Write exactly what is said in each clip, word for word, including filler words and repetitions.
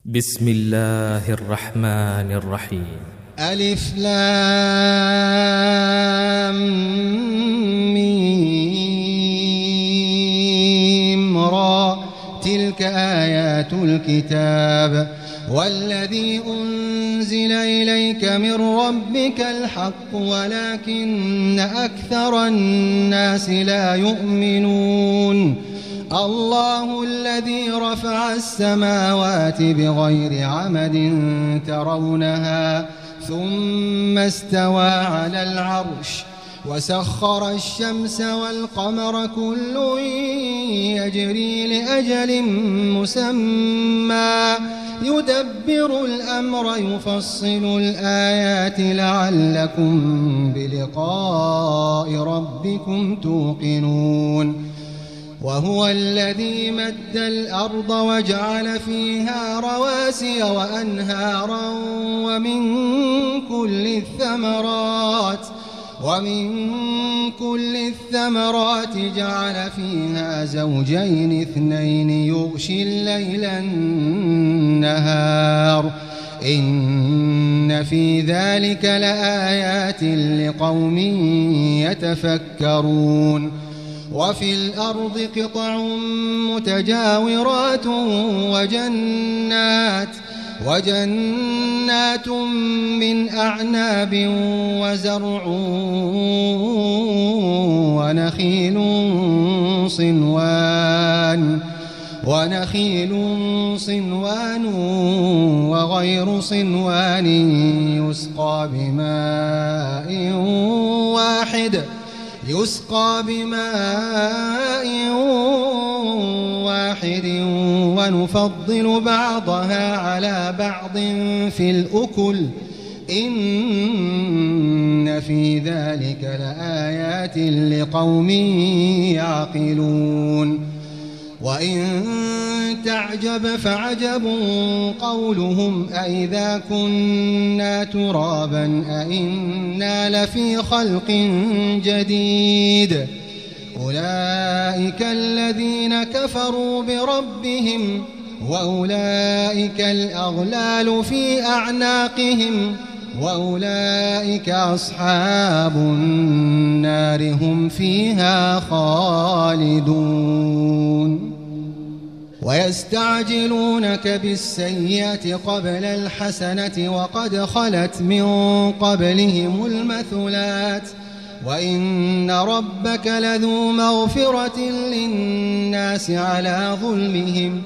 بسم الله الرحمن الرحيم. ألف لام ميم را تلك آيات الكتاب والذي أنزل إليك من ربك الحق ولكن أكثر الناس لا يؤمنون. الله الذي رفع السماوات بغير عمد ترونها ثم استوى على العرش وسخر الشمس والقمر كل يجري لأجل مسمى يدبر الأمر يفصل الآيات لعلكم بلقاء ربكم توقنون. وهو الذي مد الأرض وجعل فيها رواسي وأنهارا ومن كل الثمرات ومن كل الثمرات جعل فيها زوجين اثنين يغشي الليل النهار إن في ذلك لآيات لقوم يتفكرون. وفي الأرض قطع متجاورات وجنات وجنات من أعناب وزرع ونخيل صنوان ونخيل صنوان وغير صنوان يسقى بماء واحد يسقى بماء واحد ونفضل بعضها على بعض في الأكل إن في ذلك لآيات لقوم يعقلون. وإن تعجب فعجب قولهم أئذا كنا ترابا أئنا لفي خلق جديد أولئك الذين كفروا بربهم وأولئك الأغلال في أعناقهم وأولئك أصحاب النار هم فيها خالدون. ويستعجلونك بالسيئة قبل الحسنة وقد خلت من قبلهم المثلات وإن ربك لذو مغفرة للناس على ظلمهم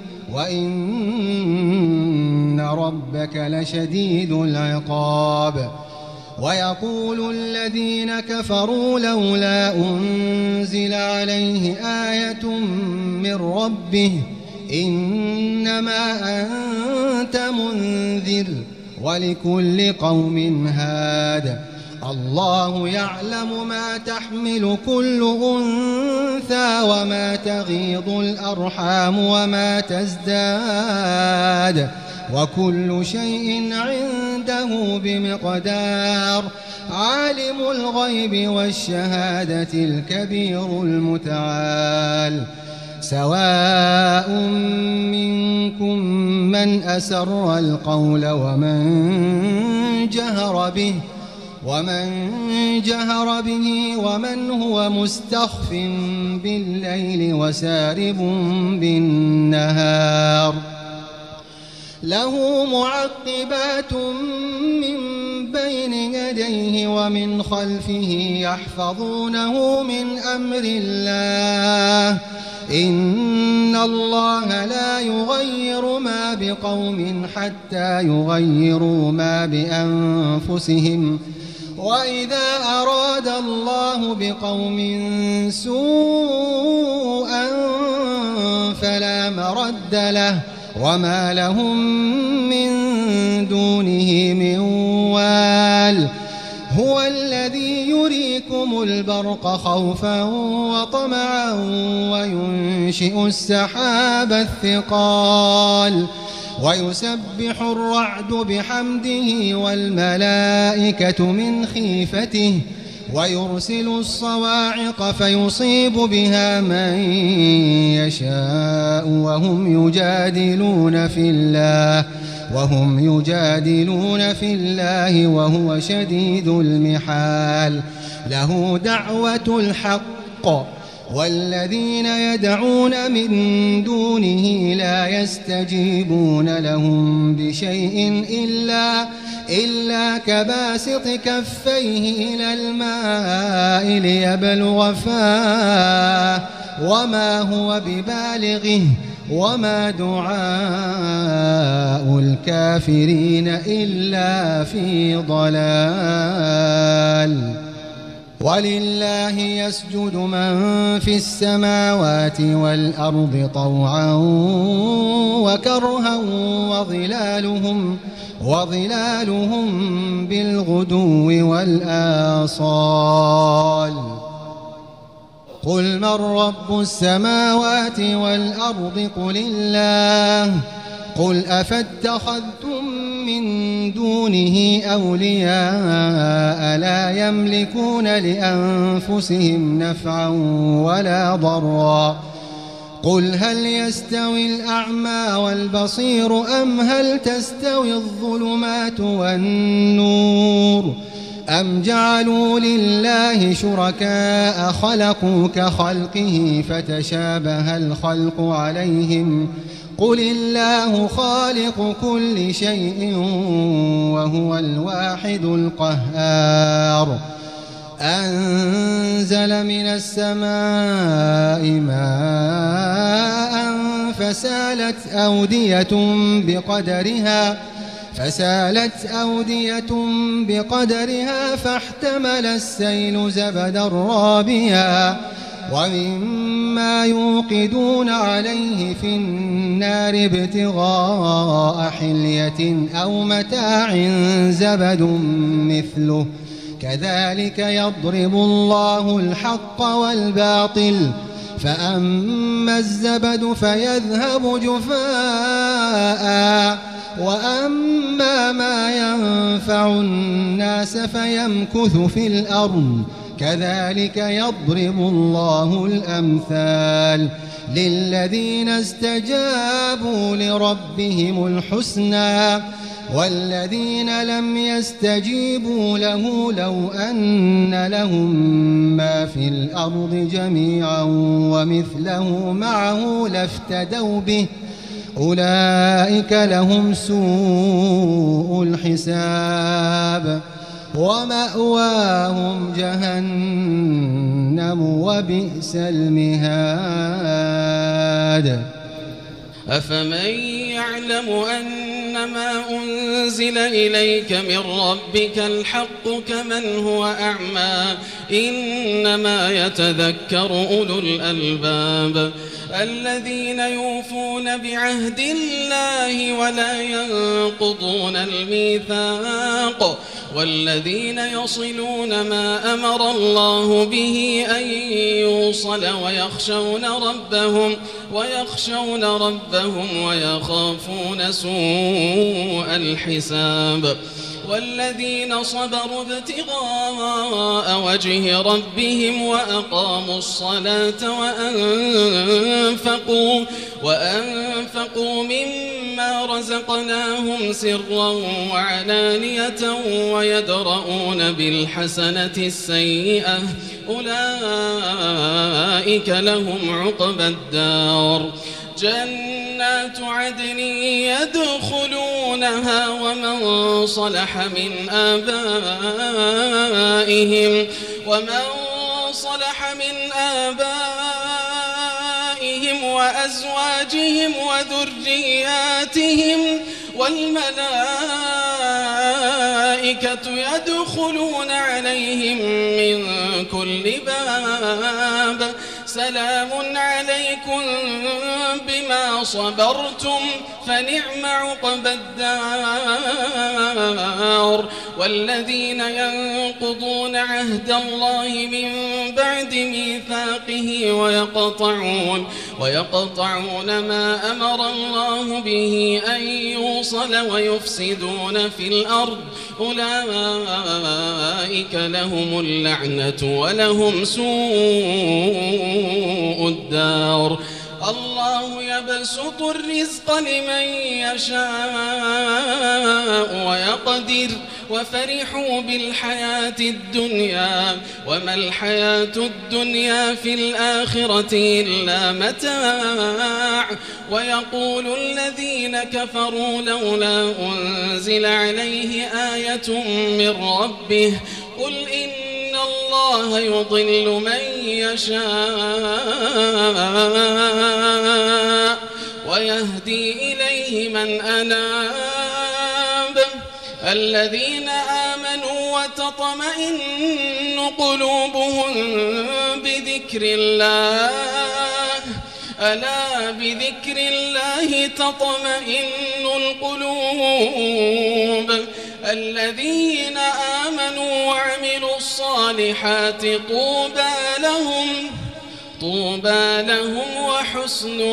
وإن ربك لشديد العقاب. ويقول الذين كفروا لولا أنزل عليه آية من ربه إنما أنت منذر ولكل قوم هاد الله يعلم ما تحمل كل أنثى وما تغيض الأرحام وما تزداد وكل شيء عنده بمقدار. عالم الغيب والشهادة الكبير المتعال. سواء منكم من أسر القول ومن جهر به ومن جهر به ومن هو مستخف بالليل وسارب بالنهار. له معقبات من بين يديه ومن خلفه يحفظونه من أمر الله إن الله لا يغير ما بقوم حتى يغيروا ما بأنفسهم وإذا أراد الله بقوم سوءا فلا مرد له وما لهم من دونه من وال. هو الذي يريكم البرق خوفا وطمعا وينشئ السحاب الثقال ويسبح الرعد بحمده والملائكة من خيفته ويرسل الصواعق فيصيب بها من يشاء وهم يجادلون في الله وهم يجادلون في الله وهو شديد المحال. له دعوة الحق والذين يدعون من دونه لا يستجيبون لهم بشيء إلا, إلا كباسط كفيه إلى الماء ليبلغ فاه وما هو ببالغه وما دعاء الكافرين إلا في ضلال. ولله يسجد من في السماوات والأرض طوعا وكرها وظلالهم, وظلالهم بالغدو والآصال. قل من رب السماوات والأرض قل الله. قل أفاتخذتم من دونه أولياء لا يملكون لأنفسهم نفعا ولا ضرا. قل هل يستوي الأعمى والبصير أم هل تستوي الظلمات والنور أم جعلوا لله شركاء خلقوا كخلقه فتشابه الخلق عليهم قل الله خالق كل شيء وهو الواحد القهار. أنزل من السماء ماء فسالت أودية بقدرها فسالت أودية بقدرها فاحتمل السيل زبدا رابيا ومما يوقدون عليه في النار ابتغاء حلية أو متاع زبد مثله كذلك يضرب الله الحق والباطل فأما الزبد فيذهب جفاء وأما ما ينفع الناس فيمكث في الأرض كذلك يضرب الله الأمثال للذين استجابوا لربهم الحسنى والذين لم يستجيبوا له لو أن لهم ما في الأرض جميعا ومثله معه لافتدوا به أولئك لهم سوء الحساب ومأواهم جهنم وبئس المهاد. أفمن يعلم أنما أنزل إليك من ربك الحق كمن هو أعمى إنما يتذكر أولو الألباب الذين يوفون بعهد الله ولا ينقضون الميثاق والذين يصلون ما أمر الله به أن يوصل ويخشون ربهم ويخشون ربهم ويخافون سوء الحساب والذين صبروا ابتغاء وجه ربهم وأقاموا الصلاة وأنفقوا, وأنفقوا مما رزقناهم سرا وعلانية ويدرؤون بالحسنة السيئة أولئك لهم عقبى الدار جنات عدن يدخلونها ومن صلح من آبائهم ومن صلح من آبائهم وأزواجهم وذرياتهم والملائكة يدخلون عليهم من كل باب سلام عليكم بما صبرتم فنعم عقبى الدار والذين ينقضون عهد الله من بعد ميثاقه ويقطعون ويقطعون ما أمر الله به أن يوصل ويفسدون في الأرض أولئك لهم اللعنة ولهم سوء الدار الله يبسط الرزق لمن يشاء قادر وفرحوا بالحياة الدنيا وما الحياة الدنيا في الآخرة إلا متاع ويقول الذين كفروا لولا أنزل عليه آية من ربه قل إن الله يضل من يشاء ويهدي إليه من أناب الذين آمنوا وتطمئن قلوبهم بذكر الله ألا بذكر الله تطمئن القلوب الذين آمنوا وعملوا الصالحات طوبى لهم طوبى لهم وحسن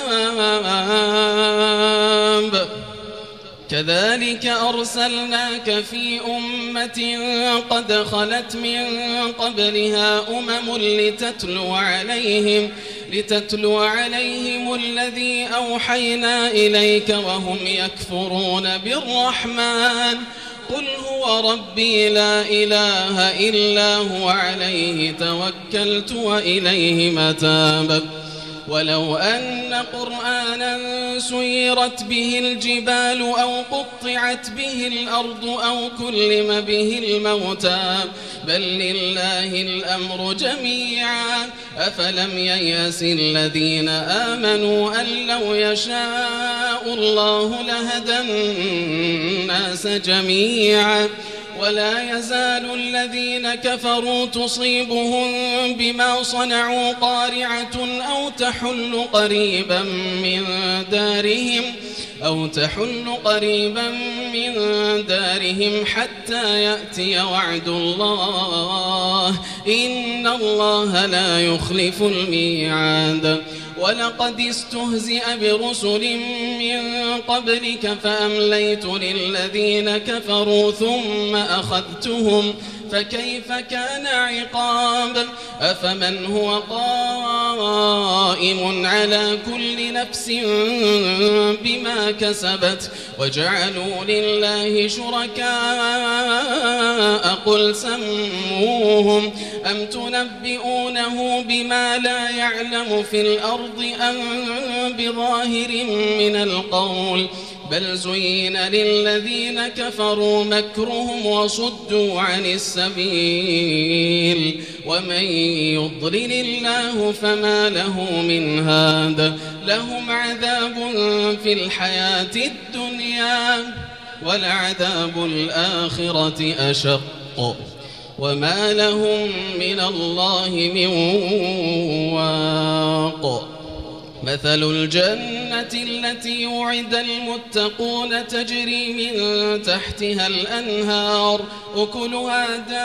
مآب كذلك أرسلناك في أمة قد خلت من قبلها أمم لتتلو عليهم لتتلو عليهم الذي أوحينا إليك وهم يكفرون بالرحمن قل هو ربي لا إله إلا هو عليه توكلت وإليه متاب ولو أن قرآنا سيرت به الجبال أو قطعت به الأرض أو كلم به الموتى بل لله الأمر جميعا أفلم ييأس الذين آمنوا أن لو يشاء الله لهدى الناس جميعا ولا يزال الذين كفروا تصيبهم بما صنعوا قارعة أو تحل قريبا من دارهم أو تحل قريبا من دارهم حتى يأتي وعد الله إن الله لا يخلف الميعاد ولقد استهزئ برسل من قبلك فأمليت للذين كفروا ثم أخذتهم فكيف كان عقاب أفمن هو قائم على كل نفس بما كسبت وجعلوا لله شركاء قل سموهم أم تنبئونه بما لا يعلم في الأرض أم بظاهر من القول بل زين للذين كفروا مكرهم وصدوا عن السبيل ومن يضلل الله فما له من هاد لهم عذاب في الحياة الدنيا ولعذاب الآخرة أشق وما لهم من الله من واق مثل الجنة التي وعد المتقون تجري من تحتها الأنهار أكلها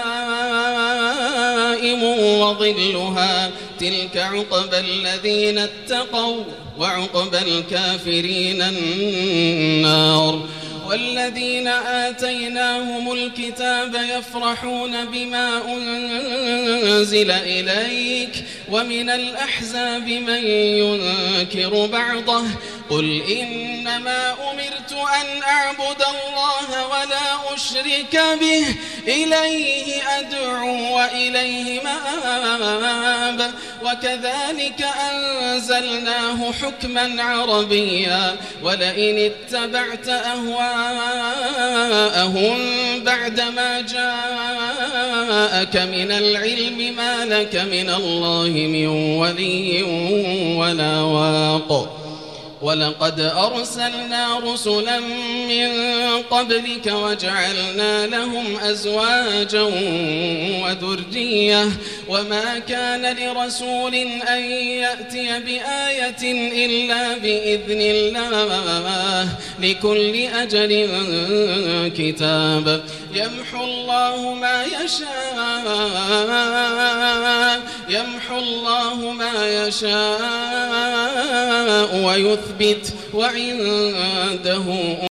دائم وظلها تلك عقبى الذين اتقوا وعقبى الكافرين النار والذين آتيناهم الكتاب يفرحون بما أنزل إليك ومن الأحزاب من ينكر بعضه قل إنما أمرت أن أعبد الله ولا أشرك به إليه أدعو وإليه مآب وكذا أنزلناه حكما عربيا ولئن اتبعت أهواءهم بعدما جاءك من العلم ما لك من الله من ولي ولا واق ولقد أرسلنا رسلا من قبلك وجعلنا لهم أزواجا وذرية وما كان لرسول أن يأتي بآية إلا بإذن الله لكل أجل كتاب يمحو الله ما يشاء يمحو الله ما يشاء ويثبت وعنده